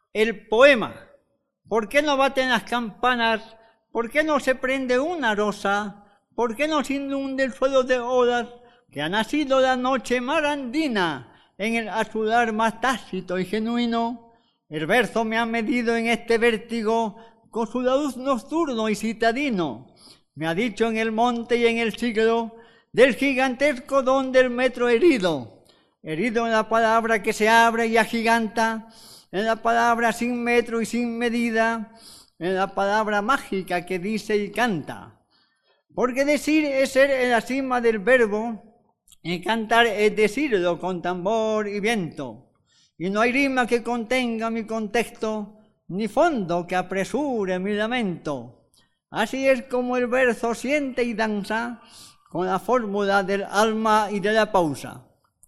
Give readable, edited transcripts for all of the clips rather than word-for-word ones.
El poema. ¿Por qué no baten las campanas? ¿Por qué no se prende una rosa? ¿Por qué no se inunde el suelo de odas que ha nacido la noche marandina en el azudar más tácito y genuino? El verso me ha medido en este vértigo con su luz nocturno y citadino. Me ha dicho en el monte y en el siglo del gigantesco don del metro herido. Herido en la palabra que se abre y agiganta, en la palabra sin metro y sin medida, en la palabra mágica que dice y canta. Porque decir es ser en la cima del verbo, y cantar es decirlo con tambor y viento. Y no hay rima que contenga mi contexto, ni fondo que apresure mi lamento. Así es como el verso siente y danza, con la fórmula del alma y de la pausa.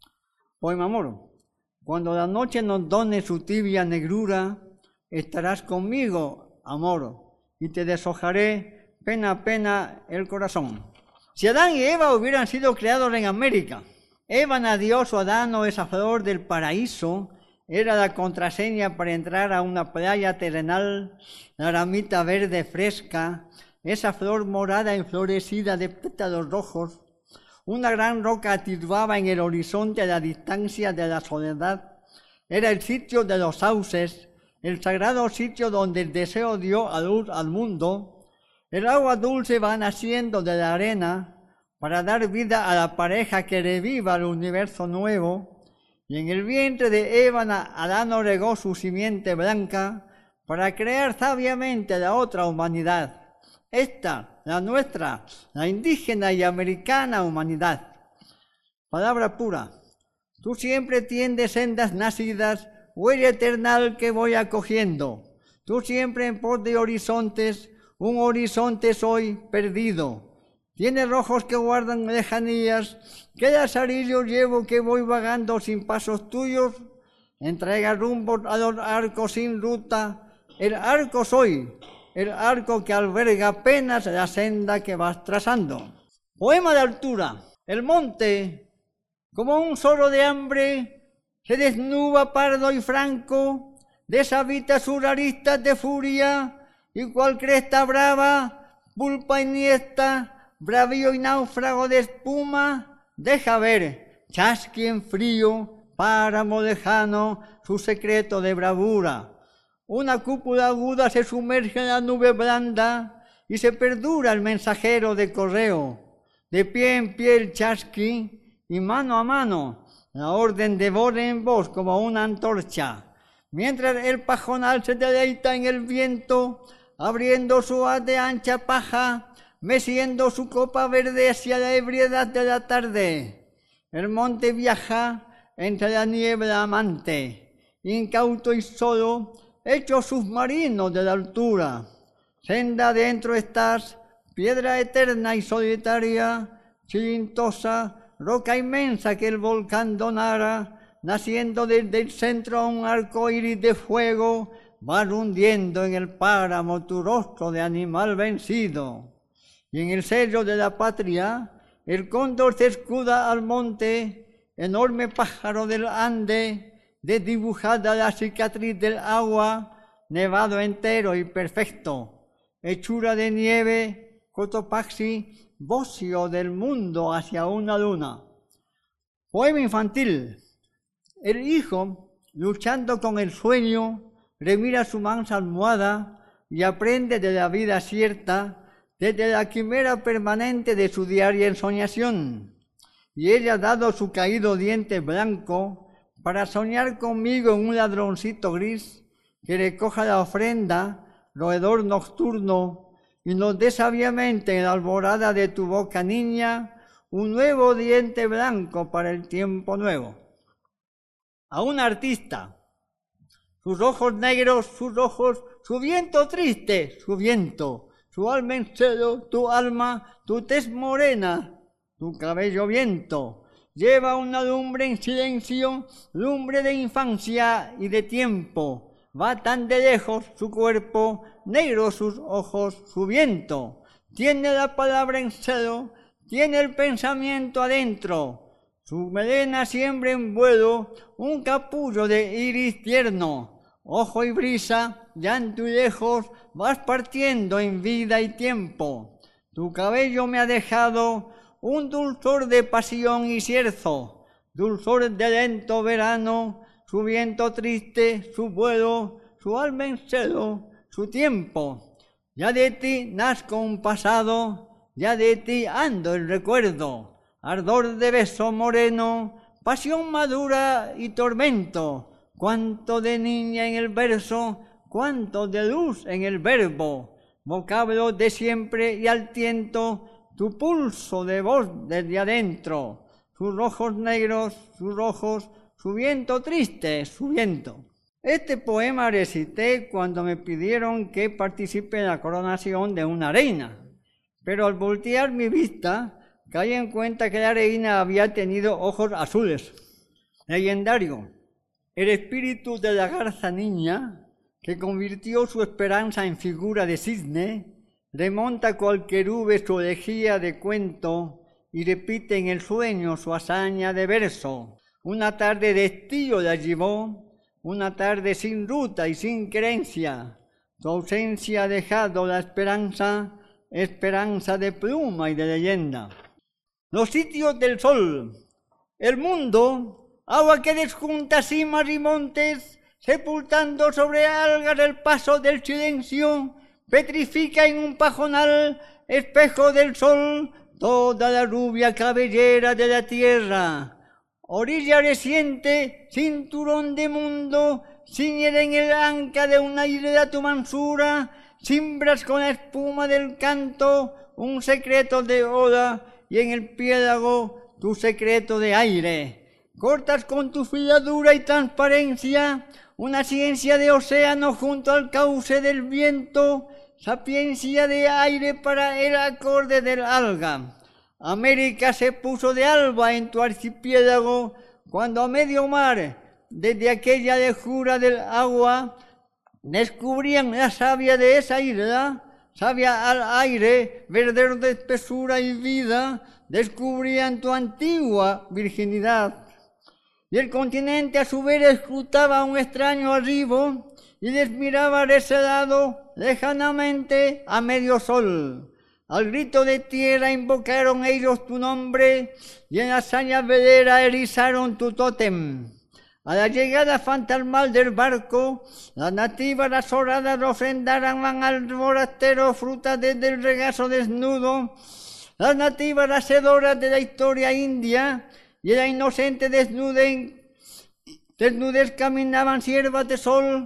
Poema amor. Cuando la noche nos done su tibia negrura, estarás conmigo, amor, y te deshojaré pena a pena el corazón. Si Adán y Eva hubieran sido creados en América, Eva nació o Adán o esa flor del paraíso, era la contraseña para entrar a una playa terrenal, la ramita verde fresca, esa flor morada enflorecida de pétalos rojos. Una gran roca atirbaba en el horizonte a la distancia de la soledad. Era el sitio de los sauces, el sagrado sitio donde el deseo dio a luz al mundo. El agua dulce va naciendo de la arena para dar vida a la pareja que reviva el universo nuevo. Y en el vientre de Ébana, Adán regó su simiente blanca para crear sabiamente la otra humanidad. Esta, la nuestra, la indígena y americana humanidad. Palabra pura. Tú siempre tiendes sendas nacidas, huella eternal que voy acogiendo. Tú siempre en pos de horizontes, un horizonte soy perdido. Tienes rojos que guardan lejanías, ¿qué lazarillo llevo que voy vagando sin pasos tuyos? Entrega rumbo a los arcos sin ruta, el arco soy. El arco que alberga apenas la senda que vas trazando. Poema de altura. El monte, como un zorro de hambre, se desnuda pardo y franco, deshabita sus aristas de furia, y cual cresta brava, pulpa iniesta, bravío y náufrago de espuma, deja ver, chasqui en frío, páramo lejano, su secreto de bravura. Una cúpula aguda se sumerge en la nube blanda y se perdura el mensajero de correo. De pie en pie el chasqui y mano a mano la orden devora en voz como una antorcha. Mientras el pajonal se deleita en el viento, abriendo su haz de ancha paja, meciendo su copa verde hacia la ebriedad de la tarde. El monte viaja entre la niebla amante, incauto y solo, hecho submarino de la altura. Senda adentro estás, piedra eterna y solitaria, chilintosa, roca inmensa que el volcán donara, naciendo desde el centro un arco iris de fuego, va hundiendo en el páramo tu rostro de animal vencido. Y en el sello de la patria, el cóndor se escuda al monte, enorme pájaro del Ande, desdibujada la cicatriz del agua, nevado entero y perfecto, hechura de nieve, Cotopaxi, bocio del mundo hacia una luna. Poema infantil. El hijo, luchando con el sueño, remira su mansa almohada y aprende de la vida cierta, desde la quimera permanente de su diaria ensoñación. Y ella ha dado su caído diente blanco para soñar conmigo en un ladroncito gris que recoja la ofrenda, roedor nocturno, y nos dé sabiamente en la alborada de tu boca, niña, un nuevo diente blanco para el tiempo nuevo. A un artista, sus ojos negros, sus ojos, su viento triste, su viento, su alma en celo, tu alma, tu tez morena, tu cabello viento. Lleva una lumbre en silencio, lumbre de infancia y de tiempo. Va tan de lejos su cuerpo, negros sus ojos, su viento. Tiene la palabra en celo, tiene el pensamiento adentro. Su melena siembra en vuelo un capullo de iris tierno. ojo y brisa, llanto y lejos, vas partiendo en vida y tiempo. Tu cabello me ha dejado un dulzor de pasión y cierzo, dulzor de lento verano, su viento triste, su vuelo, su alma en celo, su tiempo. Ya de ti nazco un pasado, ya de ti ando el recuerdo, ardor de beso moreno, pasión madura y tormento, cuánto de niña en el verso, cuánto de luz en el verbo, vocablo de siempre y al tiento, tu pulso de voz desde adentro, sus rojos negros, sus rojos, su viento triste, su viento. Este poema recité cuando me pidieron que participe en la coronación de una reina, pero al voltear mi vista, caí en cuenta que la reina había tenido ojos azules. Legendario, el espíritu de la garza niña, que convirtió su esperanza en figura de cisne, remonta cual querube su elegía de cuento y repite en el sueño su hazaña de verso. Una tarde de estío la llevó, una tarde sin ruta y sin creencia. Tu ausencia ha dejado la esperanza, esperanza de pluma y de leyenda. Los sitios del sol, el mundo, agua que desjunta cimas y montes, sepultando sobre algas el paso del silencio, petrifica en un pajonal, espejo del sol, toda la rubia cabellera de la tierra. Orilla reciente, cinturón de mundo, ciñer en el anca de una isla tu mansura, cimbras con la espuma del canto, un secreto de oda, y en el piélago tu secreto de aire. Cortas con tu filadura y transparencia una ciencia de océano junto al cauce del viento, sapiencia de aire para el acorde del alga. América se puso de alba en tu archipiélago, cuando a medio mar, desde aquella lejura del agua, descubrían la savia de esa isla, savia al aire, verdadero de espesura y vida, descubrían tu antigua virginidad. Y el continente a su vez escrutaba un extraño arribo y les miraba recelado lejanamente a medio sol. Al grito de tierra invocaron ellos tu nombre y en la hazaña velera erizaron tu tótem. A la llegada fantasmal del barco, las nativas razoradas ofrendaban al forastero frutas desde el regazo desnudo. Las nativas hacedoras de la historia india y la inocente desnudez caminaban siervas de sol.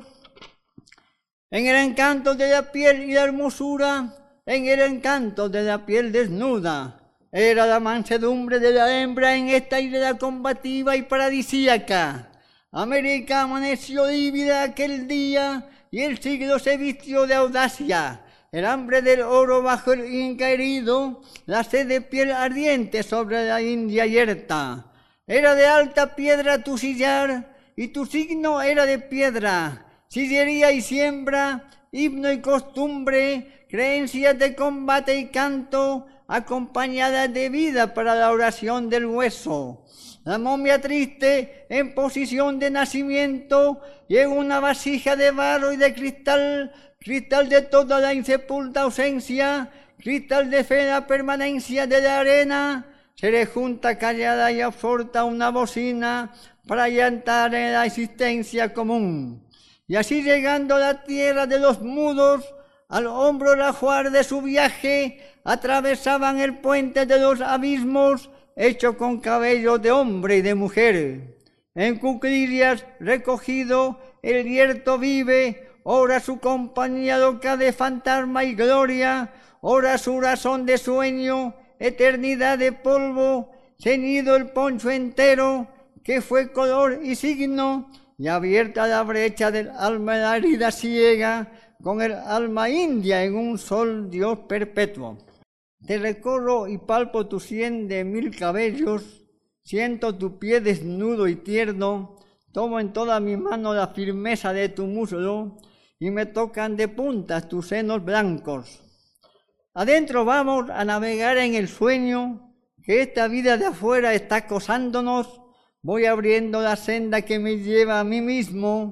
En el encanto de la piel y la hermosura, en el encanto de la piel desnuda, era la mansedumbre de la hembra en esta isla combativa y paradisíaca. América amaneció lívida aquel día y el siglo se vistió de audacia. El hambre del oro bajo el Inca herido, la sed de piel ardiente sobre la India yerta. Era de alta piedra tu sillar y tu signo era de piedra, sillería y siembra, himno y costumbre, creencias de combate y canto, acompañadas de vida para la oración del hueso. La momia triste, en posición de nacimiento, y en una vasija de barro y de cristal, cristal de toda la insepulta ausencia, cristal de fe la permanencia de la arena, se le junta callada y absorta una bocina para llantar en la existencia común. Y así llegando a la tierra de los mudos, al hombro el ajuar de su viaje, atravesaban el puente de los abismos, hecho con cabello de hombre y de mujer. En cuclillas recogido, el hierto vive, ora su compañía loca de fantasma y gloria, ora su razón de sueño, eternidad de polvo, ceñido el poncho entero, que fue color y signo, y abierta la brecha del alma la herida ciega, con el alma india en un sol Dios perpetuo. Te recorro y palpo tu 100.000 cabellos, siento tu pie desnudo y tierno, tomo en toda mi mano la firmeza de tu muslo, y me tocan de puntas tus senos blancos. Adentro vamos a navegar en el sueño, que esta vida de afuera está acosándonos. Voy abriendo la senda que me lleva a mí mismo,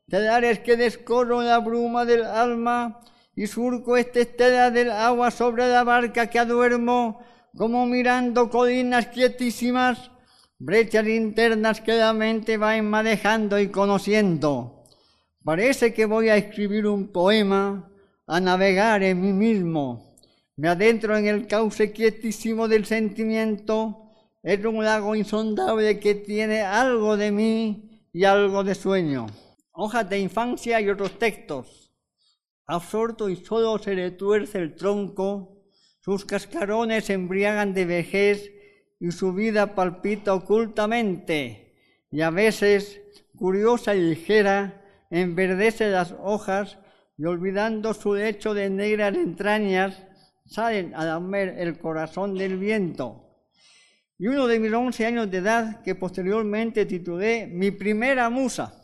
telares que descorro en la bruma del alma y surco esta estela del agua sobre la barca que aduermo, como mirando colinas quietísimas, brechas internas que la mente va manejando y conociendo. Parece que voy a escribir un poema, a navegar en mí mismo. Me adentro en el cauce quietísimo del sentimiento. Es un lago insondable que tiene algo de mí y algo de sueño. Hojas de infancia y otros textos. Absorto y solo se le tuerce el tronco, sus cascarones se embriagan de vejez y su vida palpita ocultamente. Y a veces, curiosa y ligera, enverdece las hojas y olvidando su lecho de negras entrañas, salen a lamer el corazón del viento. Y uno de mis 11 años de edad, que posteriormente titulé Mi primera musa,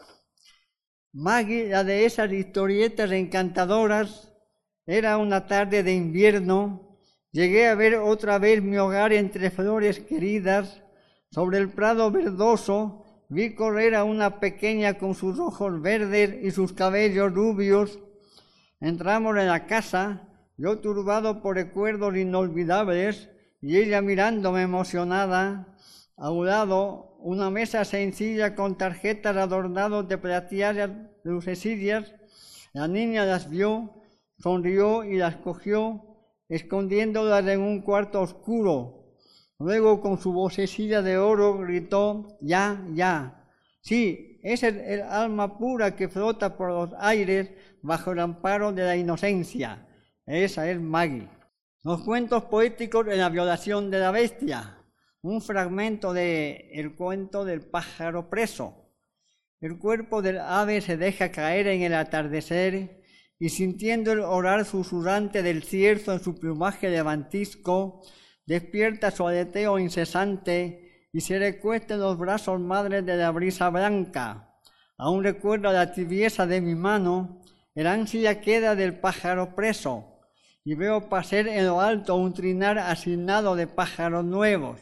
Maggie, la de esas historietas encantadoras, era una tarde de invierno, llegué a ver otra vez mi hogar entre flores queridas, sobre el prado verdoso, vi correr a una pequeña con sus ojos verdes y sus cabellos rubios. Entramos en la casa, yo turbado por recuerdos inolvidables y ella mirándome emocionada. A un lado, una mesa sencilla con tarjetas adornadas de plateadas lucecillas. La niña las vio, sonrió y las cogió, escondiéndolas en un cuarto oscuro. Luego, con su vocecilla de oro, gritó, ya, ya. Sí, es el alma pura que flota por los aires bajo el amparo de la inocencia. Esa es Maggie. Los cuentos poéticos en la violación de la bestia. Un fragmento del cuento del pájaro preso. El cuerpo del ave se deja caer en el atardecer y sintiendo el orar susurrante del cierzo en su plumaje levantisco, despierta su aleteo incesante y se recuesta en los brazos madres de la brisa blanca. Aún recuerdo la tibieza de mi mano, el ansia queda del pájaro preso, y veo pasar en lo alto un trinar asignado de pájaros nuevos.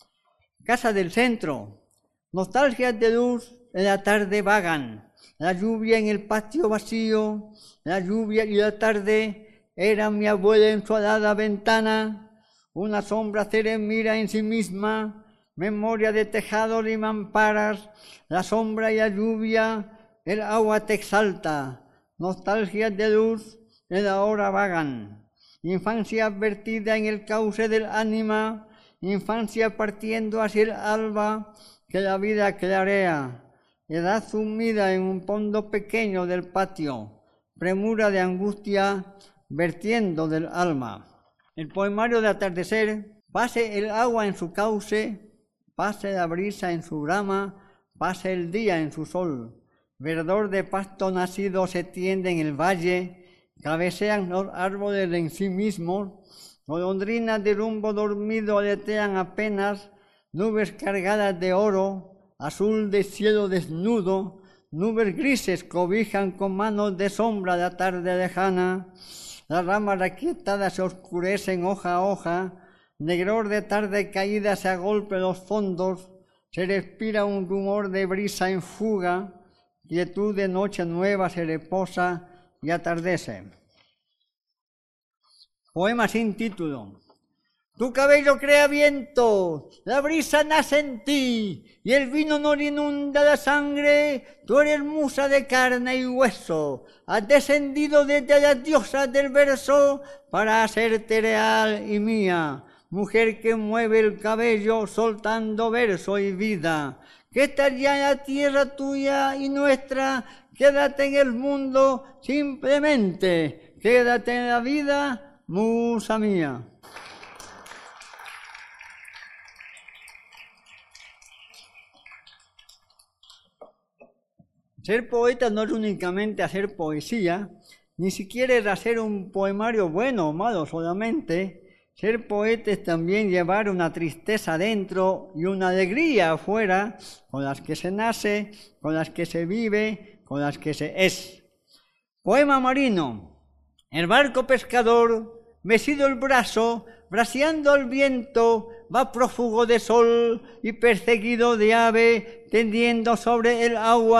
Casa del centro, nostalgias de luz en la tarde vagan, la lluvia en el patio vacío, la lluvia y la tarde eran mi abuela en su alada ventana, una sombra se mira en sí misma, memoria de tejados y mamparas, la sombra y la lluvia, el agua te exalta, nostalgias de luz en la hora vagan, infancia advertida en el cauce del ánima, infancia partiendo hacia el alba que la vida clarea, edad sumida en un fondo pequeño del patio, premura de angustia vertiendo del alma. El poemario de atardecer, pase el agua en su cauce, pase la brisa en su rama, pase el día en su sol, verdor de pasto nacido se tiende en el valle, cabecean los árboles en sí mismos, golondrinas de rumbo dormido aletean apenas, nubes cargadas de oro, azul de cielo desnudo, nubes grises cobijan con manos de sombra la tarde lejana, las ramas aquietadas se oscurecen hoja a hoja, negror de tarde caída se agolpe los fondos, se respira un rumor de brisa en fuga, quietud de noche nueva se reposa y atardece. Poema sin título. Tu cabello crea viento, la brisa nace en ti, y el vino no le inunda la sangre, tú eres musa de carne y hueso, has descendido desde las diosas del verso para hacerte real y mía, mujer que mueve el cabello soltando verso y vida, que estás ya en la tierra tuya y nuestra, quédate en el mundo simplemente, quédate en la vida, musa mía. Ser poeta no es únicamente hacer poesía, ni siquiera es hacer un poemario bueno o malo solamente. Ser poeta es también llevar una tristeza dentro y una alegría afuera, con las que se nace, con las que se vive, con las que se es. Poema marino. El barco pescador, mecido el brazo, braceando al viento, va prófugo de sol y perseguido de ave, tendiendo sobre el agua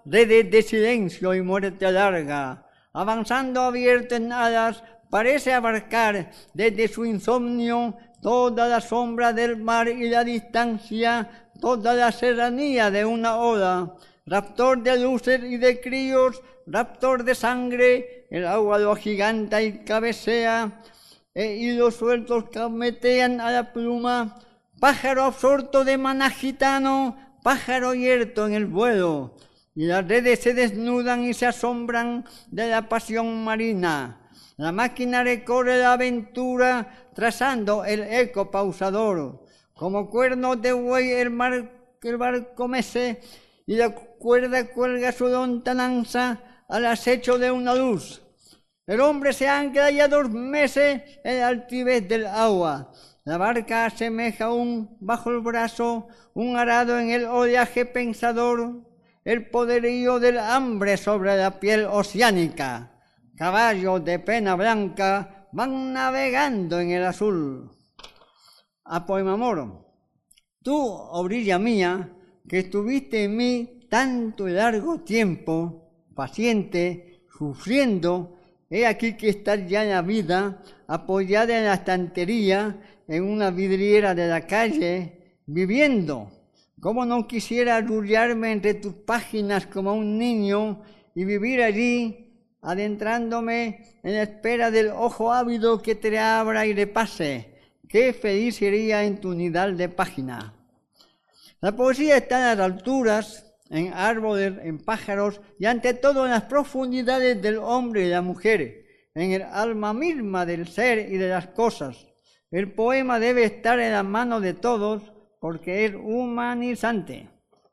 redes de silencio y muerte larga. Avanzando abierto en alas, parece abarcar desde su insomnio toda la sombra del mar y la distancia, toda la serranía de una ola. Raptor de luces y de críos, raptor de sangre, el agua lo agiganta y cabecea, hilos sueltos cametean a la pluma, pájaro absorto de maná gitano, pájaro yerto en el vuelo, y las redes se desnudan y se asombran de la pasión marina. La máquina recorre la aventura trazando el eco pausador. Como cuernos de buey el barco mece y la cuerda cuelga su lontananza al acecho de una luz. El hombre se ancla y adormece en la altivez del agua. La barca asemeja bajo el brazo un arado en el oleaje pensador, el poderío del hambre sobre la piel oceánica. Caballos de pena blanca van navegando en el azul. A poema moro. Tú, orilla mía, que estuviste en mí tanto y largo tiempo, paciente, sufriendo, he aquí que estás ya en la vida, apoyada en la estantería, en una vidriera de la calle, viviendo. ¿Cómo no quisiera arrullarme entre tus páginas como un niño y vivir allí, adentrándome en la espera del ojo ávido que te abra y repase? Qué feliz sería en tu nidal de página. La poesía está en las alturas, en árboles, en pájaros y ante todo en las profundidades del hombre y la mujer, en el alma misma del ser y de las cosas. El poema debe estar en la mano de todos porque es humanizante.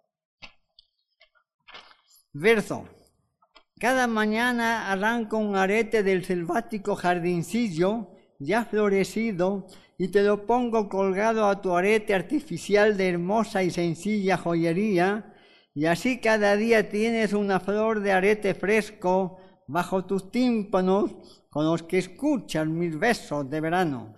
Verso. Cada mañana arranco un arete del selvático jardincillo ya florecido y te lo pongo colgado a tu arete artificial de hermosa y sencilla joyería, y así cada día tienes una flor de arete fresco bajo tus tímpanos con los que escuchas mis besos de verano.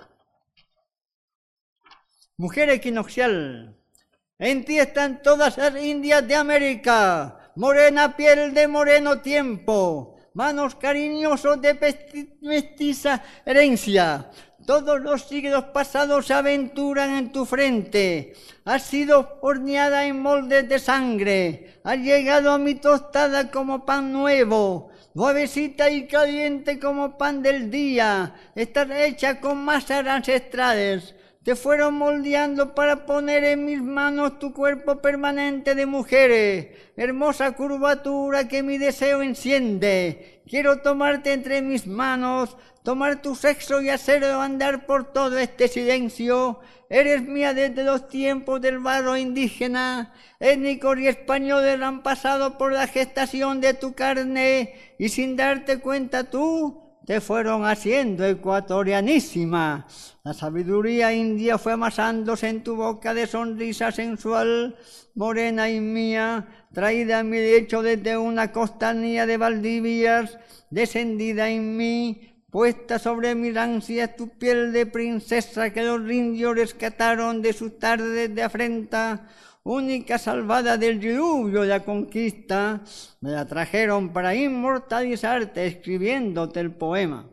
Mujer equinoccial, en ti están todas las indias de América, morena piel de moreno tiempo, manos cariñosos de mestiza herencia. Todos los siglos pasados se aventuran en tu frente. Has sido horneada en moldes de sangre. Has llegado a mi tostada como pan nuevo, suavecita y caliente como pan del día. Estás hecha con masas ancestrales. Te fueron moldeando para poner en mis manos tu cuerpo permanente de mujeres, hermosa curvatura que mi deseo enciende. Quiero tomarte entre mis manos, tomar tu sexo y hacerlo andar por todo este silencio. Eres mía desde los tiempos del barro indígena. Étnicos y españoles han pasado por la gestación de tu carne y sin darte cuenta tú te fueron haciendo ecuatorianísima. La sabiduría india fue amasándose en tu boca de sonrisa sensual, morena y mía, traída a mi lecho desde una costanía de Valdivias, descendida en mí, puesta sobre mis ansias tu piel de princesa que los indios rescataron de sus tardes de afrenta, única salvada del diluvio de la conquista, me la trajeron para inmortalizarte escribiéndote el poema.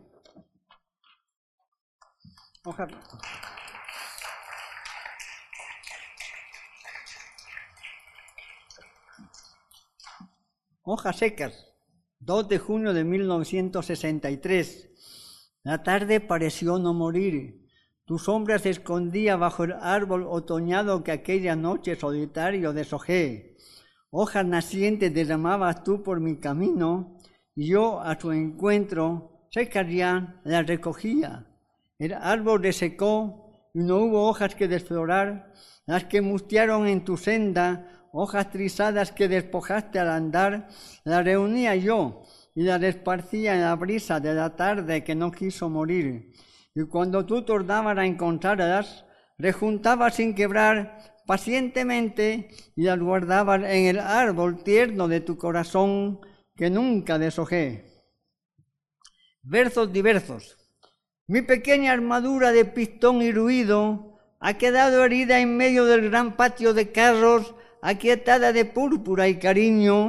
Hojas secas, 2 de junio de 1963. La tarde pareció no morir. Tu sombra se escondía bajo el árbol otoñado que aquella noche solitario deshojé. Hojas nacientes derramabas tú por mi camino, y yo a tu encuentro, secas ya, las recogía. El árbol resecó, y no hubo hojas que desflorar, las que mustearon en tu senda, hojas trizadas que despojaste al andar, las reunía yo, y las esparcía en la brisa de la tarde que no quiso morir. Y cuando tú tornabas a encontrarlas, rejuntabas sin quebrar pacientemente y las guardabas en el árbol tierno de tu corazón que nunca deshojé. Versos diversos. Mi pequeña armadura de pistón y ruido ha quedado herida en medio del gran patio de carros, aquietada de púrpura y cariño.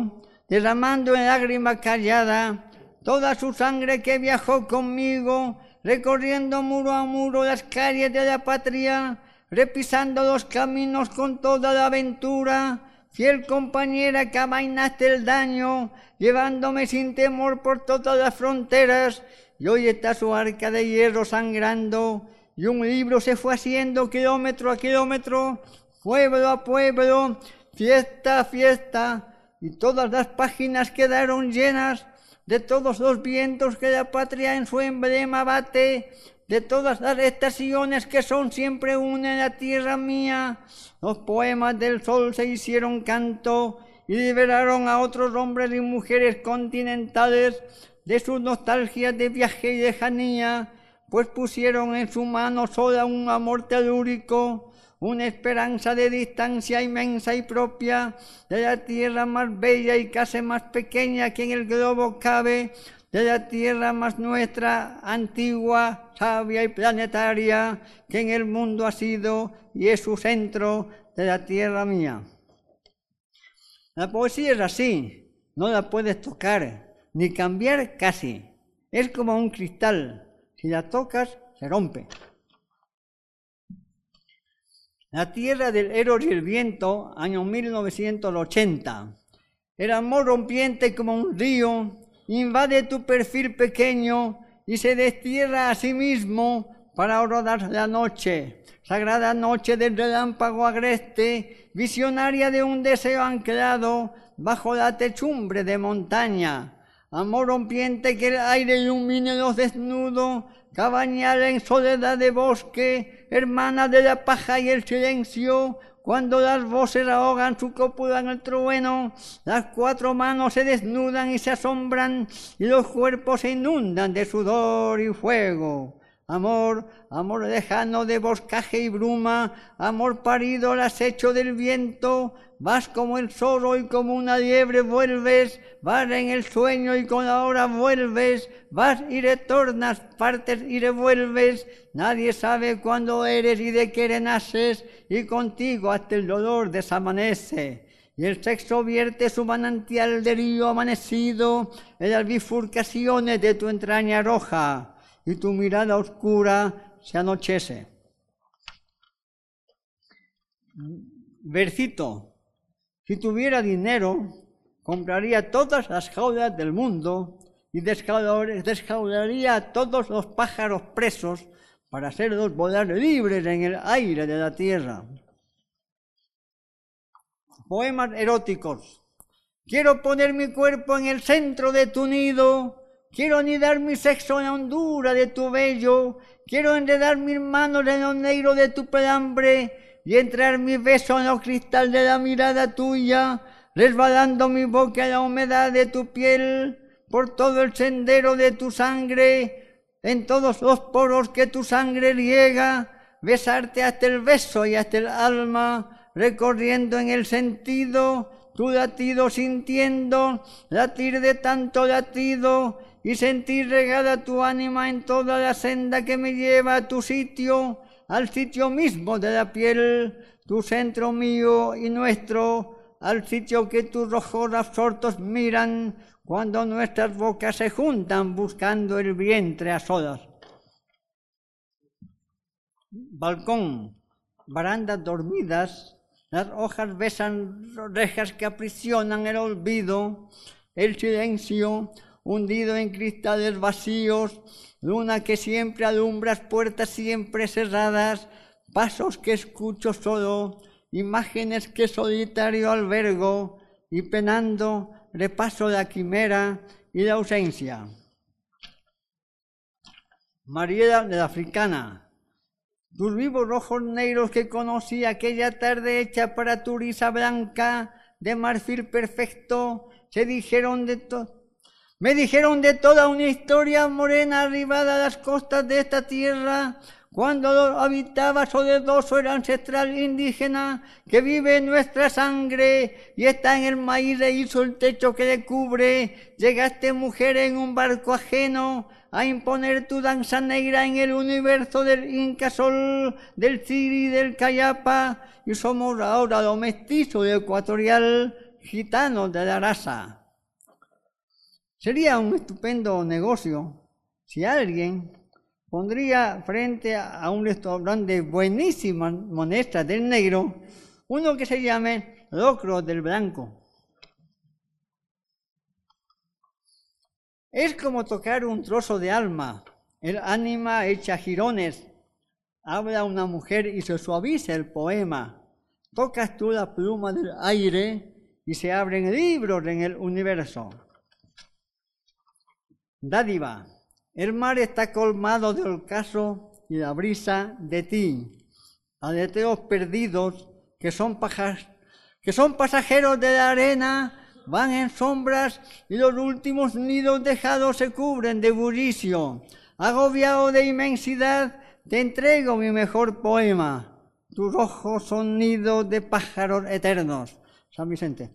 derramando en lágrima callada toda su sangre que viajó conmigo, recorriendo muro a muro las calles de la patria, repisando los caminos con toda la aventura, fiel compañera que amainaste el daño, llevándome sin temor por todas las fronteras, y hoy está su arca de hierro sangrando, y un libro se fue haciendo kilómetro a kilómetro, pueblo a pueblo, fiesta a fiesta, y todas las páginas quedaron llenas de todos los vientos que la patria en su emblema bate, de todas las estaciones que son siempre una en la tierra mía. Los poemas del sol se hicieron canto y liberaron a otros hombres y mujeres continentales de sus nostalgias de viaje y lejanía, pues pusieron en su mano sola un amor telúrico, una esperanza de distancia inmensa y propia, de la tierra más bella y casi más pequeña que en el globo cabe, de la tierra más nuestra, antigua, sabia y planetaria, que en el mundo ha sido y es su centro, de la tierra mía. La poesía es así, no la puedes tocar, ni cambiar casi. Es como un cristal, si la tocas, se rompe. La tierra del Eros y el viento, año 1980. El amor rompiente como un río, invade tu perfil pequeño y se destierra a sí mismo para rodar la noche, sagrada noche del relámpago agreste, visionaria de un deseo anclado bajo la techumbre de montaña. Amor rompiente que el aire ilumine los desnudos, cabañal en soledad de bosque, hermana de la paja y el silencio. Cuando las voces ahogan su cópula en el trueno, las cuatro manos se desnudan y se asombran, y los cuerpos se inundan de sudor y fuego. Amor, amor lejano de boscaje y bruma, amor parido al acecho del viento, vas como el zorro y como una liebre vuelves, vas en el sueño y con la hora vuelves, vas y retornas, partes y revuelves, nadie sabe cuándo eres y de qué renaces, y contigo hasta el dolor desamanece. Y el sexo vierte su manantial de río amanecido en las bifurcaciones de tu entraña roja, y tu mirada oscura se anochece. Versito. Si tuviera dinero, compraría todas las jaulas del mundo y desjaularía a todos los pájaros presos para hacerlos volar libres en el aire de la tierra. Poemas eróticos. Quiero poner mi cuerpo en el centro de tu nido, quiero anidar mi sexo en la hondura de tu vello, quiero enredar mis manos en lo negro de tu pelambre y entrar mi beso en lo cristal de la mirada tuya, resbalando mi boca en la humedad de tu piel, por todo el sendero de tu sangre, en todos los poros que tu sangre riega, besarte hasta el beso y hasta el alma, recorriendo en el sentido, tu latido sintiendo, latir de tanto latido, y sentir regada tu ánima en toda la senda que me lleva a tu sitio, al sitio mismo de la piel, tu centro mío y nuestro, al sitio que tus ojos absortos miran, cuando nuestras bocas se juntan buscando el vientre a solas. Balcón, barandas dormidas, las hojas besan rejas que aprisionan el olvido, el silencio hundido en cristales vacíos, luna que siempre alumbras, puertas siempre cerradas, pasos que escucho solo, imágenes que solitario albergo, y penando repaso la quimera y la ausencia. Mariela de la Africana. Tus vivos ojos negros que conocí aquella tarde hecha para tu risa blanca de marfil perfecto, me dijeron de toda una historia morena arribada a las costas de esta tierra, cuando habitaba soledoso el ancestral indígena que vive en nuestra sangre y está en el maíz e hizo el techo que le cubre. Llegaste, mujer, en un barco ajeno a imponer tu danza negra en el universo del Incasol, del Ciri y del Cayapa, y somos ahora los mestizos ecuatorial, gitanos de la raza. Sería un estupendo negocio si alguien pondría frente a un restaurante de buenísimas monestras del negro uno que se llame locro del blanco. Es como tocar un trozo de alma, el ánima hecha jirones. Habla una mujer y se suaviza el poema. Tocas tú la pluma del aire y se abren libros en el universo. Dádiva. El mar está colmado de ocaso y la brisa de ti. Aleteos perdidos que son pasajeros de la arena, van en sombras y los últimos nidos dejados se cubren de bullicio. Agobiado de inmensidad, te entrego mi mejor poema. Tus ojos son nidos de pájaros eternos. San Vicente.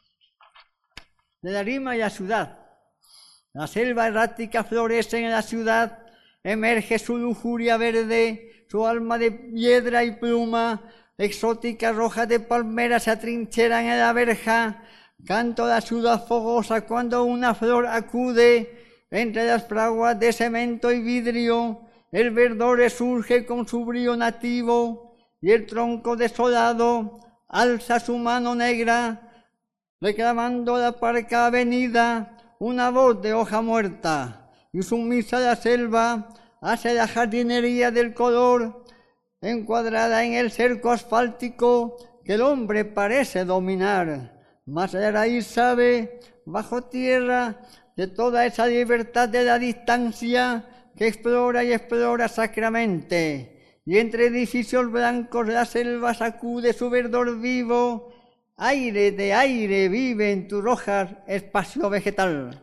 De la rima y la ciudad. La selva errática florece en la ciudad, emerge su lujuria verde, su alma de piedra y pluma, exóticas rojas de palmeras se atrincheran en la verja, canto la ciudad fogosa cuando una flor acude, entre las fraguas de cemento y vidrio, el verdor resurge con su brío nativo, y el tronco desolado alza su mano negra, reclamando la parca avenida, una voz de hoja muerta, y sumisa la selva hace la jardinería del color, encuadrada en el cerco asfáltico que el hombre parece dominar. Mas la raíz sabe, bajo tierra, de toda esa libertad de la distancia que explora y explora sacramente, y entre edificios blancos la selva sacude su verdor vivo. Aire de aire vive en tu roja espacio vegetal.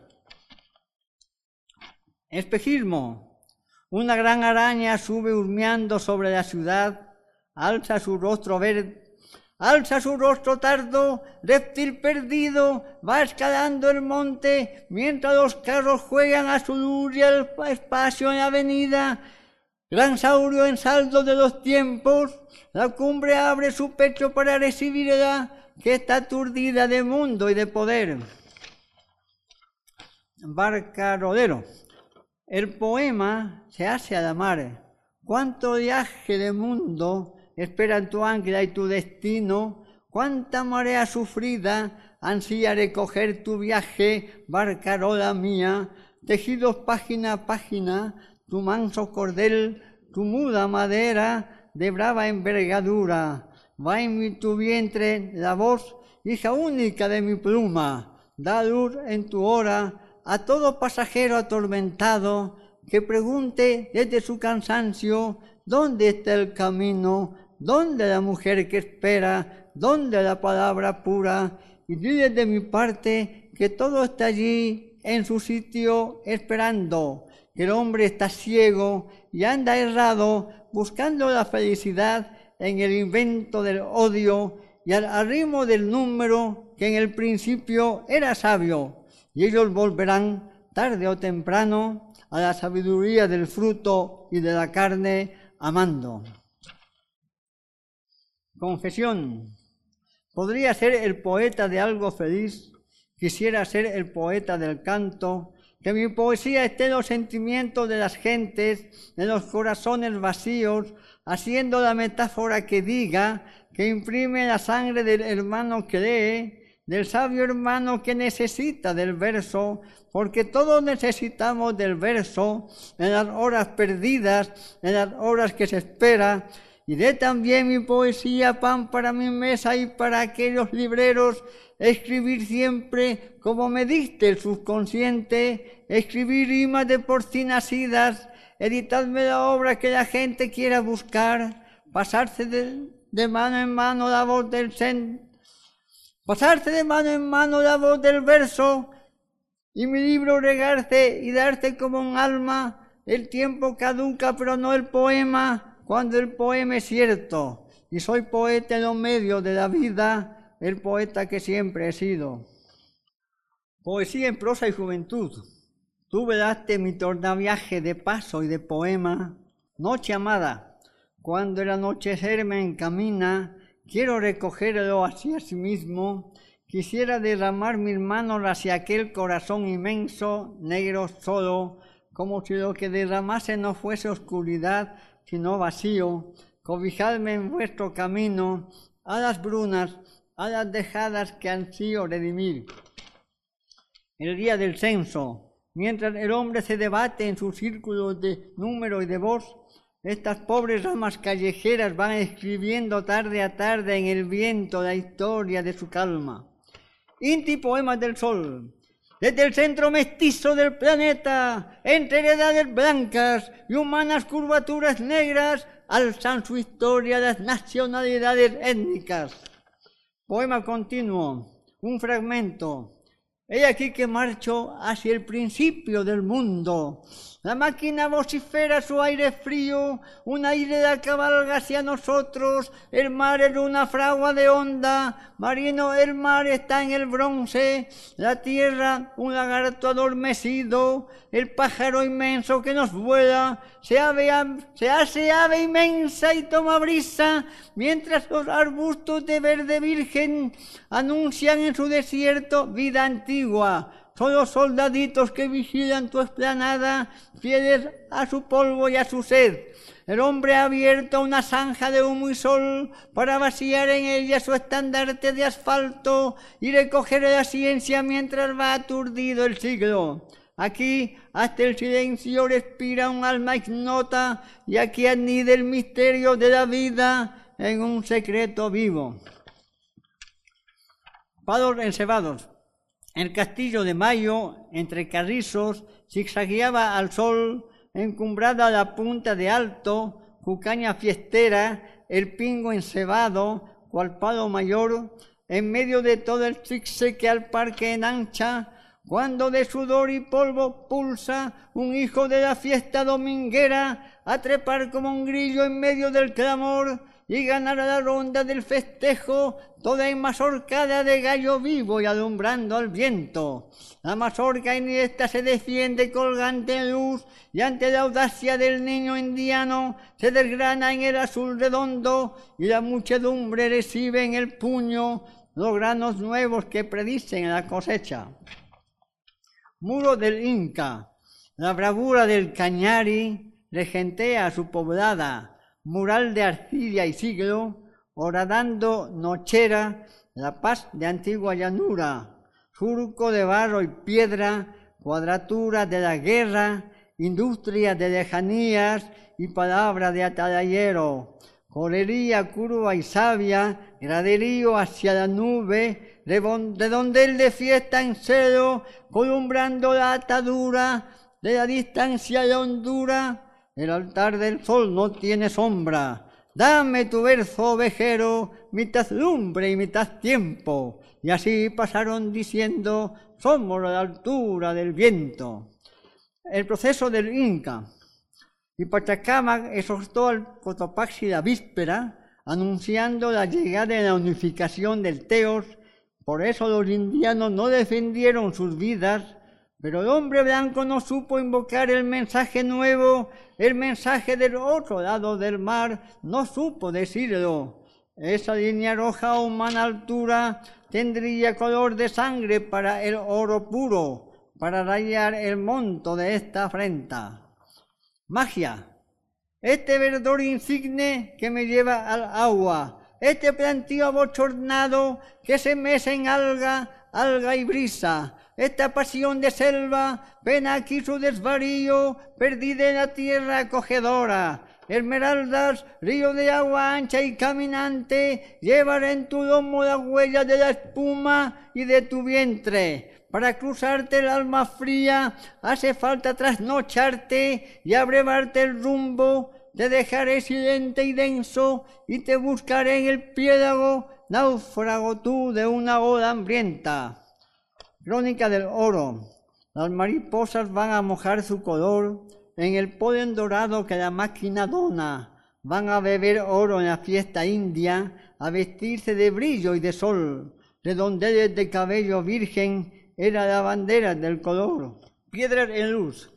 Espejismo. Una gran araña sube hurmeando sobre la ciudad, alza su rostro tardo, reptil perdido, va escalando el monte, mientras los carros juegan a su luz y el espacio en la avenida. Gran saurio en saldo de los tiempos, la cumbre abre su pecho para recibirla, que está aturdida de mundo y de poder. Barcarodero. El poema se hace a la mar. Cuánto viaje de mundo esperan tu ancla y tu destino. Cuánta marea sufrida ansía recoger tu viaje, barcarola mía. Tejidos página a página, tu manso cordel, tu muda madera de brava envergadura. Va en tu vientre la voz, hija única de mi pluma, da luz en tu hora a todo pasajero atormentado que pregunte desde su cansancio dónde está el camino, dónde la mujer que espera, dónde la palabra pura, y dile de mi parte que todo está allí en su sitio esperando, que el hombre está ciego y anda errado buscando la felicidad en el invento del odio y al arrimo del número que en el principio era sabio, y ellos volverán tarde o temprano a la sabiduría del fruto y de la carne amando. Confesión. Podría ser el poeta de algo feliz, quisiera ser el poeta del canto, que mi poesía esté en los sentimientos de las gentes, en los corazones vacíos, haciendo la metáfora que diga, que imprime la sangre del hermano que lee, del sabio hermano que necesita del verso, porque todos necesitamos del verso en las horas perdidas, en las horas que se espera, y dé también mi poesía pan para mi mesa y para aquellos libreros, escribir siempre como me diste el subconsciente, escribir rimas de por sí nacidas, editadme la obra que la gente quiera buscar, pasarse de mano en mano la voz del pasarse de mano en mano la voz del verso, y mi libro regarte y darte como un alma. El tiempo caduca, pero no el poema, cuando el poema es cierto, y soy poeta en los medios de la vida, el poeta que siempre he sido. Poesía en prosa y juventud. Tú velaste mi tornaviaje de paso y de poema. Noche amada, cuando el anochecer me encamina, quiero recogerlo hacia sí mismo Quisiera derramar mis manos hacia aquel corazón inmenso, negro solo, como si lo que derramase no fuese oscuridad, sino vacío. Cobijadme en vuestro camino, alas brunas, alas dejadas que ansío redimir. El día del censo, mientras el hombre se debate en sus círculos de número y de voz, estas pobres ramas callejeras van escribiendo tarde a tarde en el viento la historia de su calma. Inti Poemas del Sol. Desde el centro mestizo del planeta, entre heredades blancas y humanas curvaturas negras, alzan su historia las nacionalidades étnicas. Poema continuo, un fragmento. He aquí que marcho hacia el principio del mundo. La máquina vocifera su aire frío, un aire la cabalga hacia nosotros, el mar es una fragua de onda, marino el mar está en el bronce, la tierra un lagarto adormecido, el pájaro inmenso que nos vuela, se hace ave inmensa y toma brisa, mientras los arbustos de verde virgen anuncian en su desierto vida antigua. Son los soldaditos que vigilan tu explanada, fieles a su polvo y a su sed. El hombre ha abierto una zanja de humo y sol para vaciar en ella su estandarte de asfalto y recoger la ciencia mientras va aturdido el siglo. Aquí hasta el silencio respira un alma ignota y aquí anida el misterio de la vida en un secreto vivo. Palos encebados. El castillo de Mayo, entre carrizos, zigzagueaba al sol, encumbrada la punta de alto, cucaña fiestera, el pingo encebado, cual palo mayor, en medio de todo el zigzag que al parque enancha, cuando de sudor y polvo pulsa un hijo de la fiesta dominguera, a trepar como un grillo en medio del clamor, y ganar a la ronda del festejo, toda enmazorcada de gallo vivo y alumbrando al viento. La mazorca en esta se defiende colgante en luz, y ante la audacia del niño indiano se desgrana en el azul redondo, y la muchedumbre recibe en el puño los granos nuevos que predicen la cosecha. Muro del Inca. La bravura del Cañari regentea su poblada, mural de arcilla y siglo, horadando nochera, la paz de antigua llanura, surco de barro y piedra, cuadratura de la guerra, industria de lejanías y palabra de atalayero, jolería curva y sabia, graderío hacia la nube, redondel de fiesta en celo, columbrando la atadura de la distancia y la hondura. El altar del sol no tiene sombra. Dame tu verso, ovejero, mitad lumbre y mitad tiempo. Y así pasaron diciendo, somos a la altura del viento. El proceso del Inca. Y Pachacamac exhortó al Cotopaxi la víspera, anunciando la llegada de la unificación del Teos. Por eso los indianos no defendieron sus vidas, pero el hombre blanco no supo invocar el mensaje nuevo, el mensaje del otro lado del mar, no supo decirlo. Esa línea roja a humana altura tendría color de sangre para el oro puro, para rayar el monto de esta afrenta. Magia. Este verdor insigne que me lleva al agua, este plantío abochornado que se mece en alga y brisa, esta pasión de selva, pena aquí su desvarío, perdida en la tierra acogedora. Esmeraldas, río de agua ancha y caminante, llevar en tu lomo la huella de la espuma y de tu vientre. Para cruzarte el alma fría, hace falta trasnocharte y abrevarte el rumbo. Te dejaré silente y denso y te buscaré en el piélago, náufrago tú de una ola hambrienta. Crónica del oro. Las mariposas van a mojar su color en el polen dorado que la máquina dona. Van a beber oro en la fiesta india, a vestirse de brillo y de sol. Redondeles de cabello virgen era la bandera del color. Piedras en luz.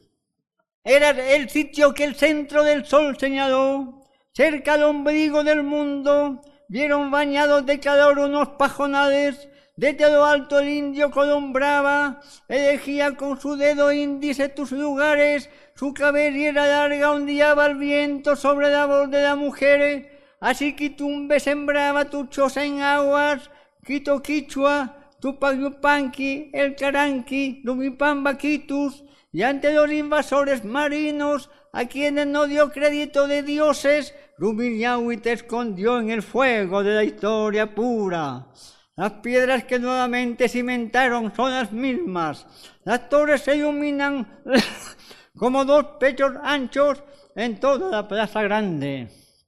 Era el sitio que el centro del sol señaló, cerca al ombligo del mundo. Vieron bañados de calor unos pajonales, Desde lo alto el indio colombraba, elegía con su dedo índice tus lugares, su cabellera larga ondeaba al viento sobre la voz de la mujer. Así Quitumbe sembraba tu choza en aguas, Quito Quichua, Tupayupanqui, el Caranqui, Lumipamba Quitus, y ante los invasores marinos, a quienes no dio crédito de dioses, Rumiñahui te escondió en el fuego de la historia pura. Las piedras que nuevamente cimentaron son las mismas. Las torres se iluminan como dos pechos anchos en toda la plaza grande.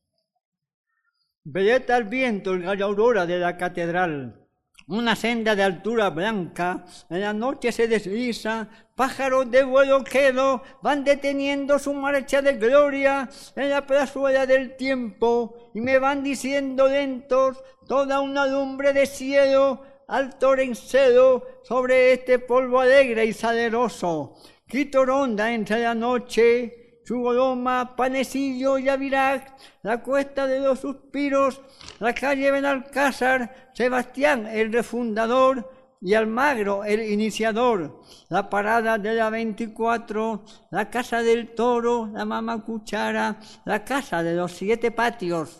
Veleta al viento el gallo aurora de la catedral. Una senda de altura blanca, en la noche se desliza, pájaros de vuelo quedo van deteniendo su marcha de gloria en la plazuela del tiempo y me van diciendo lentos toda una lumbre de cielo al torencero sobre este polvo alegre y saleroso. Quito ronda entre la noche, Chugoloma, Panecillo y Avirac, la cuesta de los suspiros, la calle Benalcázar, Sebastián el refundador y Almagro el iniciador, la parada de la 24, la casa del toro, la Mama Cuchara, la casa de los 7 patios,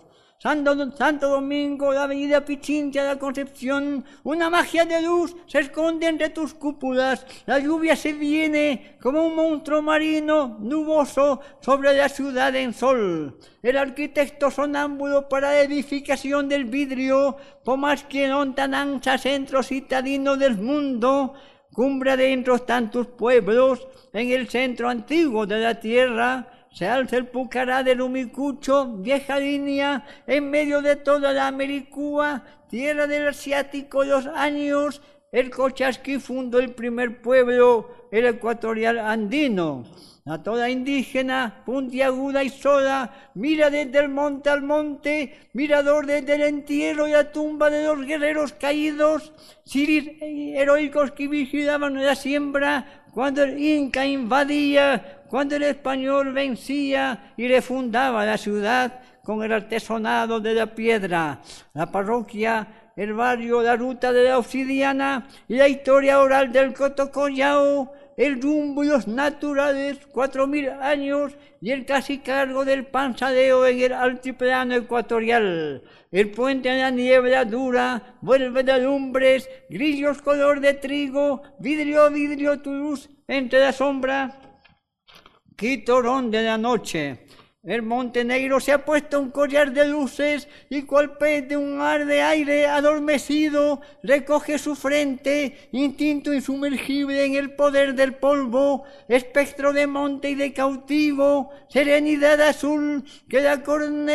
Santo Domingo, la avenida Pichincha, la Concepción, una magia de luz se esconde entre tus cúpulas, la lluvia se viene como un monstruo marino nuboso sobre la ciudad en sol. El arquitecto sonámbulo para la edificación del vidrio, Pomasquinon Tananza, centro citadino del mundo, cumbre adentro están tus pueblos, en el centro antiguo de la tierra, se alza el Pucará del Humicucho, vieja línea, en medio de toda la Americúa, tierra del asiático los años, el Cochasqui fundó el primer pueblo, el ecuatorial andino. La toda indígena, puntiaguda y sola, mira desde el monte al monte, mirador desde el entierro y la tumba de los guerreros caídos, ciris heroicos que vigilaban la siembra, cuando el Inca invadía, cuando el español vencía y refundaba la ciudad con el artesonado de la piedra. La parroquia, el barrio, la ruta de la obsidiana y la historia oral del Cotocollao, el rumbo y los naturales, 4000 años y el casi cargo del panzadeo en el altiplano ecuatorial. El puente en la niebla dura, vuelve de lumbres, grillos color de trigo, vidrio tu luz entre la sombra. Quito ronda de la noche. El Montenegro se ha puesto un collar de luces y cual pez de un mar de aire adormecido recoge su frente, instinto insumergible en el poder del polvo, espectro de monte y de cautivo, serenidad azul que la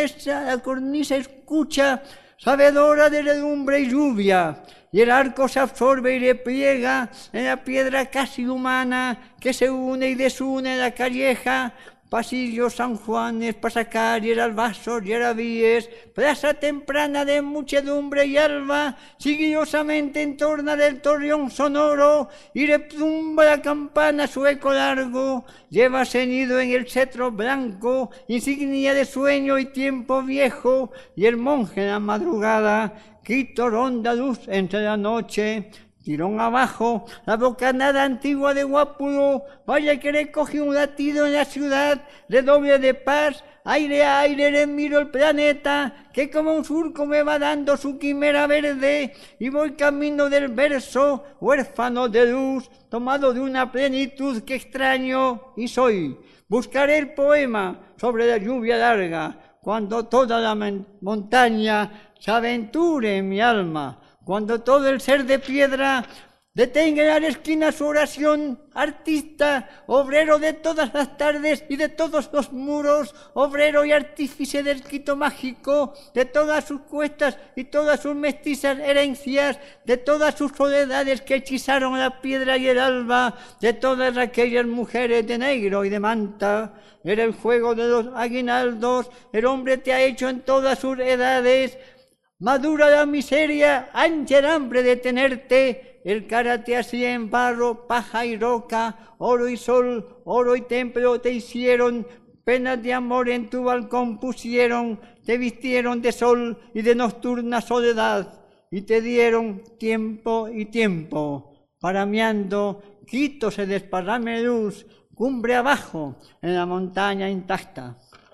cornisa escucha, sabedora de redumbre y lluvia. Y el arco se absorbe y repliega en la piedra casi humana que se une y desune en la calleja, pasillos, San Juanes, pasacalles, albazos, yeravíes, plaza temprana de muchedumbre y alba, sigillosamente en torno del torreón sonoro, y retumba la campana su eco largo, lleva ceñido en el cetro blanco, insignia de sueño y tiempo viejo, y el monje en la madrugada, Quito ronda luz entre la noche, tirón abajo, la bocanada antigua de Guapuro, vaya que recoge un latido en la ciudad, redoble de paz, aire a aire le miro el planeta, que como un surco me va dando su quimera verde, y voy camino del verso, huérfano de luz, tomado de una plenitud que extraño y soy. Buscaré el poema sobre la lluvia larga, cuando toda la montaña se aventure en mi alma, cuando todo el ser de piedra detenga en la esquina su oración, artista, obrero de todas las tardes y de todos los muros, obrero y artífice del Quito mágico, de todas sus cuestas y todas sus mestizas herencias, de todas sus soledades que hechizaron la piedra y el alba, de todas aquellas mujeres de negro y de manta. Era el juego de los aguinaldos, el hombre te ha hecho en todas sus edades, madura la miseria, ancha el hambre de tenerte, el cara te hacía en barro, paja y roca, oro y sol, oro y templo te hicieron, penas de amor en tu balcón pusieron, te vistieron de sol y de nocturna soledad. y te dieron tiempo y tiempo. Parameando, Quito se desparrame luz, cumbre abajo, en la montaña intacta.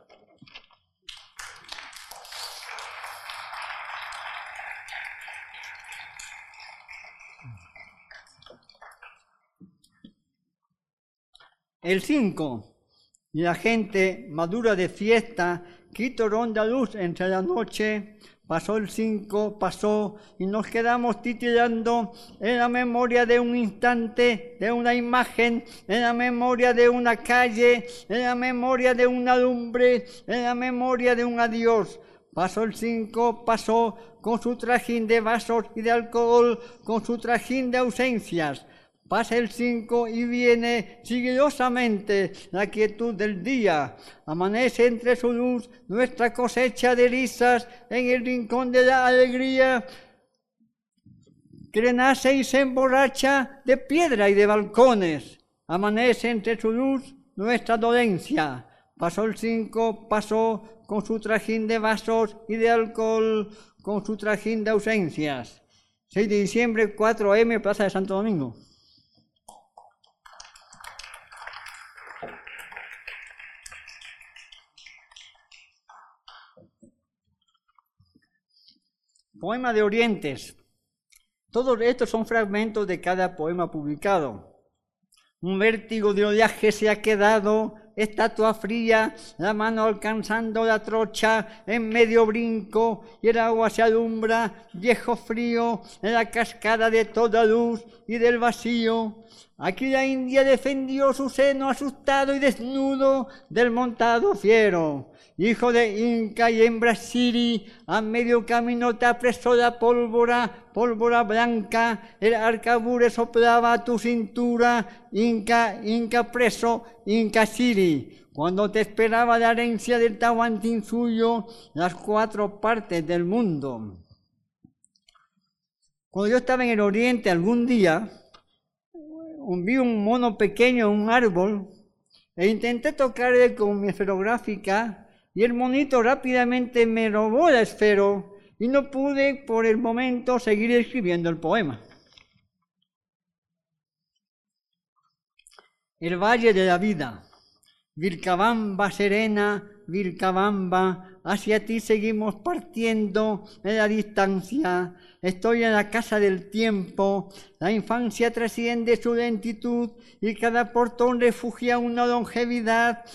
El 5, y la gente madura de fiesta, Quito ronda luz entre la noche. Pasó el 5, pasó, y nos quedamos titilando en la memoria de un instante, de una imagen, en la memoria de una calle, en la memoria de una lumbre, en la memoria de un adiós. Pasó el 5, pasó con su trajín de vasos y de alcohol, con su trajín de ausencias. Pasa el 5 y viene sigilosamente la quietud del día. Amanece entre su luz nuestra cosecha de risas en el rincón de la alegría, que renace y se emborracha de piedra y de balcones. Amanece entre su luz nuestra dolencia. Pasó el 5, pasó con su trajín de vasos y de alcohol, con su trajín de ausencias. 6 de diciembre, 4 AM, Plaza de Santo Domingo. Poema de Orientes. Todos estos son fragmentos de cada poema publicado. Un vértigo de oleaje se ha quedado, estatua fría, la mano alcanzando la trocha, en medio brinco, y el agua se alumbra, viejo frío, en la cascada de toda luz y del vacío. Aquí la India defendió su seno asustado y desnudo del montado fiero. Hijo de Inca y hembra Siri, a medio camino te apresó la pólvora blanca, el arcabure soplaba a tu cintura, Inca preso, Inca Siri. Cuando te esperaba la herencia del Tahuantinsuyo, las 4 partes del mundo. Cuando yo estaba en el oriente algún día, vi un mono pequeño en un árbol e intenté tocarle con mi esferográfica y el monito rápidamente me robó la esfero y no pude por el momento seguir escribiendo el poema. El Valle de la Vida. Vilcabamba serena, Vilcabamba, hacia ti seguimos partiendo en la distancia. Estoy en la casa del tiempo, la infancia trasciende su lentitud y cada portón refugia una longevidad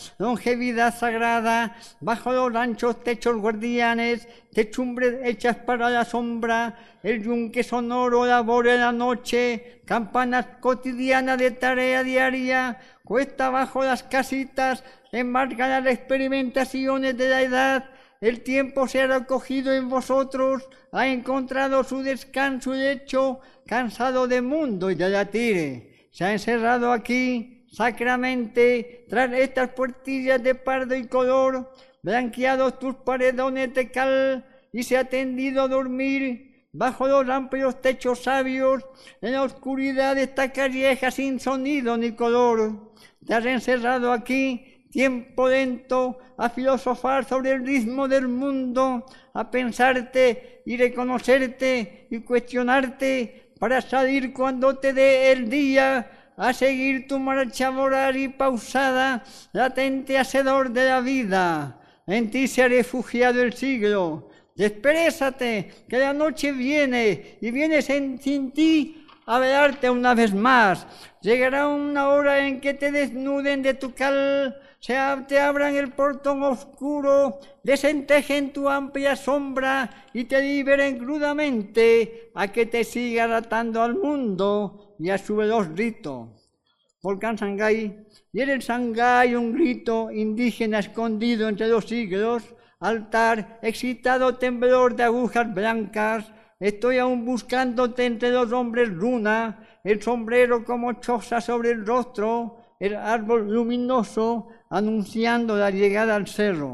sagrada. Bajo los anchos techos guardianes, techumbres hechas para la sombra, el yunque sonoro labora en la noche, campanas cotidianas de tarea diaria, cuesta abajo las casitas, embarcan las experimentaciones de la edad. El tiempo se ha recogido en vosotros, ha encontrado su descanso y hecho, cansado de mundo y de latire. Se ha encerrado aquí, sacramente, tras estas puertillas de pardo y color, blanqueados tus paredones de cal, y se ha tendido a dormir bajo los amplios techos sabios, en la oscuridad de esta calleja sin sonido ni color. Te has encerrado aquí, tiempo lento, a filosofar sobre el ritmo del mundo, a pensarte y reconocerte y cuestionarte para salir cuando te dé el día, a seguir tu marcha moral y pausada, latente hacedor de la vida. En ti se ha refugiado el siglo. Despérezate, que la noche viene y viene sin ti a velarte una vez más. Llegará una hora en que te desnuden de tu cal, te abran el portón oscuro, desentejen tu amplia sombra y te liberen crudamente a que te siga atando al mundo y a su veloz rito. Volcán Sangay, y en el Sangay un grito indígena escondido entre los siglos, altar, excitado temblor de agujas blancas, estoy aún buscándote entre los hombres runa, el sombrero como choza sobre el rostro, el árbol luminoso anunciando la llegada al cerro.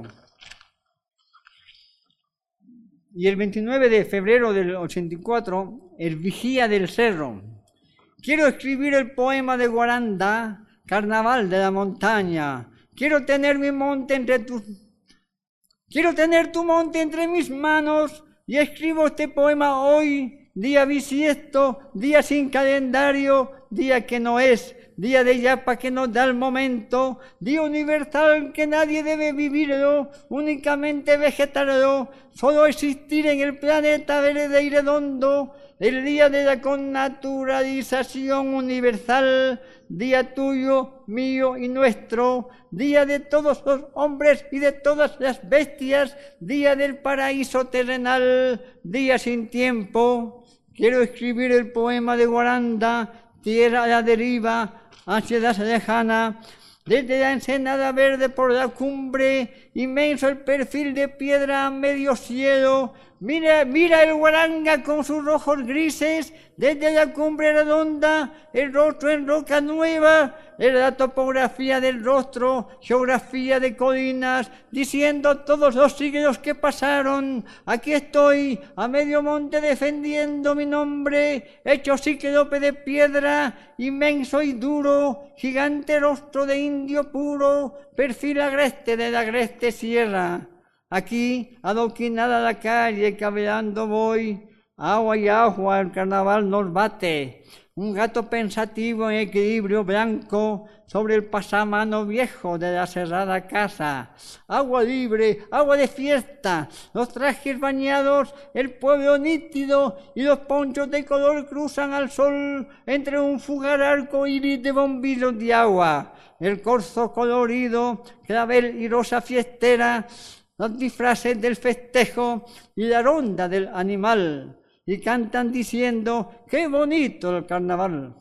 Y el 29 de febrero del 84, el vigía del cerro. Quiero escribir el poema de Guaranda, carnaval de la montaña. Quiero tener tu monte entre mis manos, Y escribo este poema hoy, día bisiesto, día sin calendario, día que no es, día de yapa que nos da el momento, día universal que nadie debe vivirlo, únicamente vegetarlo, solo existir en el planeta verde y redondo, el día de la connaturalización universal, día tuyo, mío y nuestro, día de todos los hombres y de todas las bestias, día del paraíso terrenal, día sin tiempo. Quiero escribir el poema de Guaranda, tierra a la deriva, ansiedad lejana, desde la ensenada verde por la cumbre, inmenso el perfil de piedra a medio cielo. Mira el Guaranga con sus rojos grises, desde la cumbre redonda, el rostro en roca nueva, era la topografía del rostro, geografía de colinas, diciendo todos los siglos que pasaron, aquí estoy, a medio monte defendiendo mi nombre, hecho cíclope de piedra, inmenso y duro, gigante rostro de indio puro, perfil agreste de la agreste sierra. Aquí, adoquinada la calle, caminando voy, agua y agua, el carnaval nos bate. Un gato pensativo en equilibrio blanco sobre el pasamano viejo de la cerrada casa. Agua libre, agua de fiesta, los trajes bañados, el pueblo nítido y los ponchos de color cruzan al sol entre un fugaz arco iris de bombillos de agua. El corzo colorido, clavel y rosa fiestera, los disfraces del festejo y la ronda del animal, y cantan diciendo, ¡qué bonito el carnaval!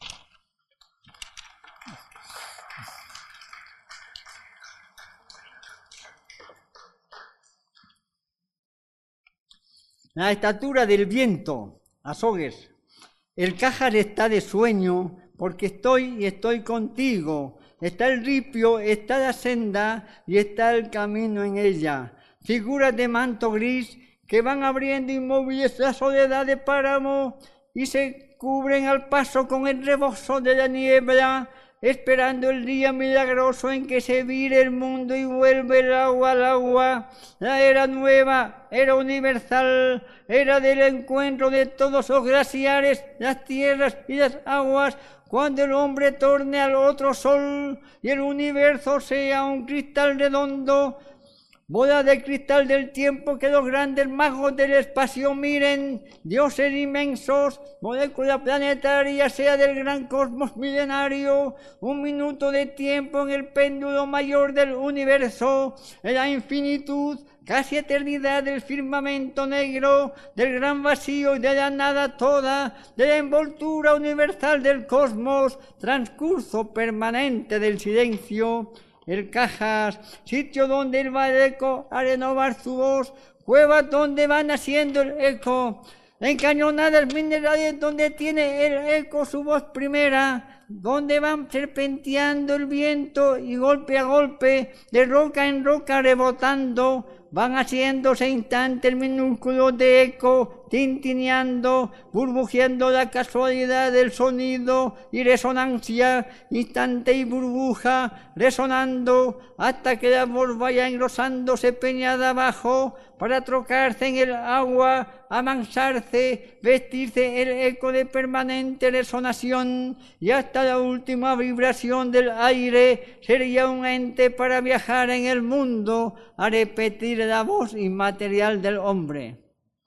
La estatura del viento, azogues. El cájar está de sueño, porque estoy contigo. Está el ripio, está la senda y está el camino en ella. Figuras de manto gris que van abriendo inmóviles la soledad de páramo y se cubren al paso con el rebozo de la niebla, esperando el día milagroso en que se vire el mundo y vuelve el agua al agua. La era nueva, era universal, era del encuentro de todos los glaciares, las tierras y las aguas, cuando el hombre torne al otro sol y el universo sea un cristal redondo, bola de cristal del tiempo que los grandes magos del espacio miren, dioses inmensos, molécula planetaria sea del gran cosmos milenario, un minuto de tiempo en el péndulo mayor del universo, en la infinitud, casi eternidad del firmamento negro, del gran vacío y de la nada toda, de la envoltura universal del cosmos, transcurso permanente del silencio. El Cajas, sitio donde el eco a renovar su voz, cuevas donde va naciendo el eco, encañonadas minerales donde tiene el eco su voz primera, donde van serpenteando el viento y golpe a golpe, de roca en roca rebotando, van haciéndose instantes minúsculos de eco, tintineando, burbujeando la casualidad del sonido y resonancia, instante y burbuja, resonando, hasta que la voz vaya engrosándose peñada abajo, para trocarse en el agua, amansarse, vestirse el eco de permanente resonación, y hasta la última vibración del aire sería un ente para viajar en el mundo, a repetir la voz inmaterial del hombre.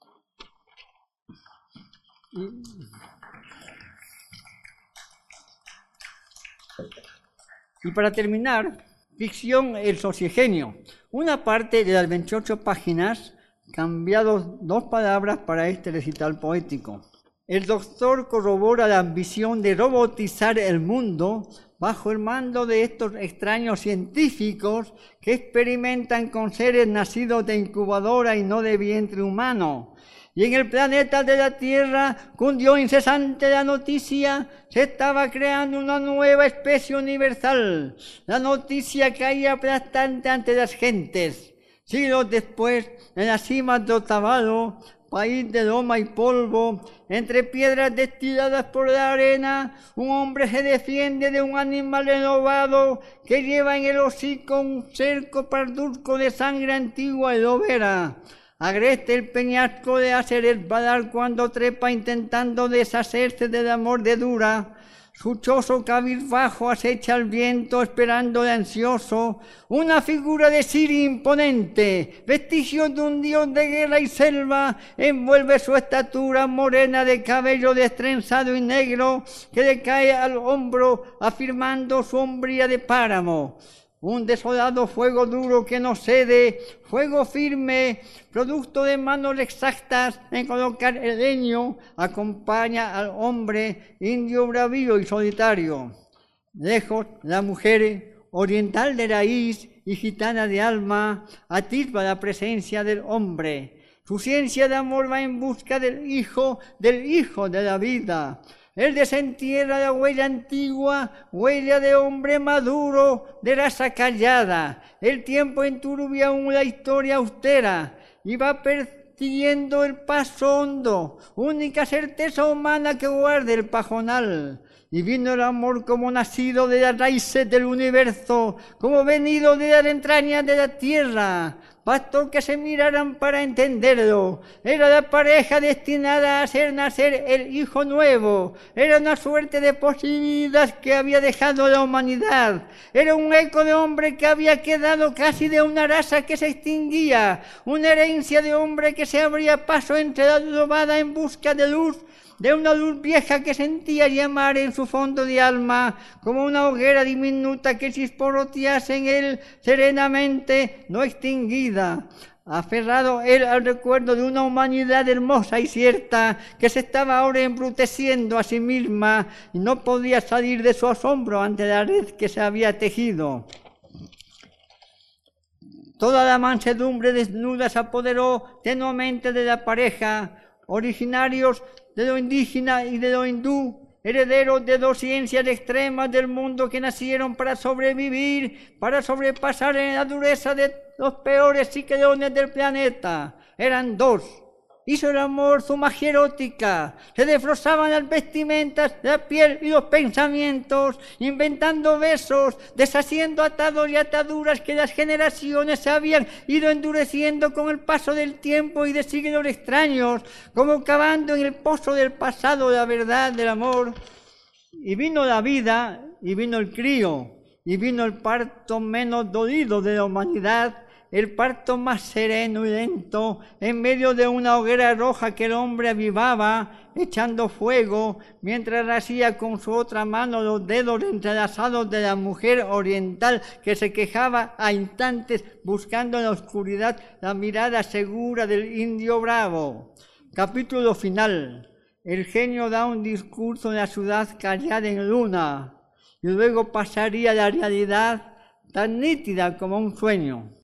Y para terminar, ficción El Sociogenio. Una parte de las 28 páginas, cambiado 2 palabras para este recital poético. El doctor corrobora la ambición de robotizar el mundo bajo el mando de estos extraños científicos que experimentan con seres nacidos de incubadora y no de vientre humano. Y en el planeta de la Tierra cundió incesante la noticia, se estaba creando una nueva especie universal. La noticia caía aplastante ante las gentes. Siglos después, en las cimas de Otavalo, país de loma y polvo, entre piedras destiladas por la arena, un hombre se defiende de un animal renovado que lleva en el hocico un cerco parduzco de sangre antigua y lobera. agreste el peñasco de hacer el badar cuando trepa intentando deshacerse del amor de Dura. Su chozo cabizbajo acecha el viento esperando de ansioso, una figura de Siria imponente, vestigio de un dios de guerra y selva, envuelve su estatura morena de cabello destrenzado y negro, que le cae al hombro afirmando su hombría de páramo. Un desolado fuego duro que no cede, fuego firme, producto de manos exactas en colocar el leño, acompaña al hombre indio bravío y solitario. Lejos la mujer, oriental de raíz y gitana de alma, atisba la presencia del hombre. Su ciencia de amor va en busca del hijo de la vida. Él desentierra la huella antigua, huella de hombre maduro, de raza callada. El tiempo enturbia aún la historia austera y va persiguiendo el paso hondo, única certeza humana que guarda el pajonal. Y vino el amor como nacido de las raíces del universo, como venido de las entrañas de la tierra. Bastó que se miraran para entenderlo. Era la pareja destinada a hacer nacer el hijo nuevo. Era una suerte de posibilidad que había dejado la humanidad. Era un eco de hombre que había quedado casi de una raza que se extinguía. Una herencia de hombre que se abría paso entre la lobada en busca de luz, de una luz vieja que sentía llamar en su fondo de alma, como una hoguera diminuta que chisporrotease en él serenamente, no extinguida. Aferrado él al recuerdo de una humanidad hermosa y cierta, que se estaba ahora embruteciendo a sí misma, y no podía salir de su asombro ante la red que se había tejido. Toda la mansedumbre desnuda se apoderó tenuamente de la pareja, originarios de lo indígena y de lo hindú, herederos de dos ciencias extremas del mundo que nacieron para sobrevivir, para sobrepasar en la dureza de los peores ciclones del planeta. Eran dos. Hizo el amor su magia erótica, se desbrozaban las vestimentas, la piel y los pensamientos, inventando besos, deshaciendo atados y ataduras que las generaciones se habían ido endureciendo con el paso del tiempo y de siglos extraños, como cavando en el pozo del pasado la verdad del amor. Y vino la vida, y vino el crío, y vino el parto menos dolido de la humanidad, el parto más sereno y lento, en medio de una hoguera roja que el hombre avivaba, echando fuego, mientras hacía con su otra mano los dedos entrelazados de la mujer oriental que se quejaba a instantes buscando en la oscuridad la mirada segura del indio bravo. Capítulo final. El genio da un discurso en la ciudad callada en luna, y luego pasaría a la realidad tan nítida como un sueño.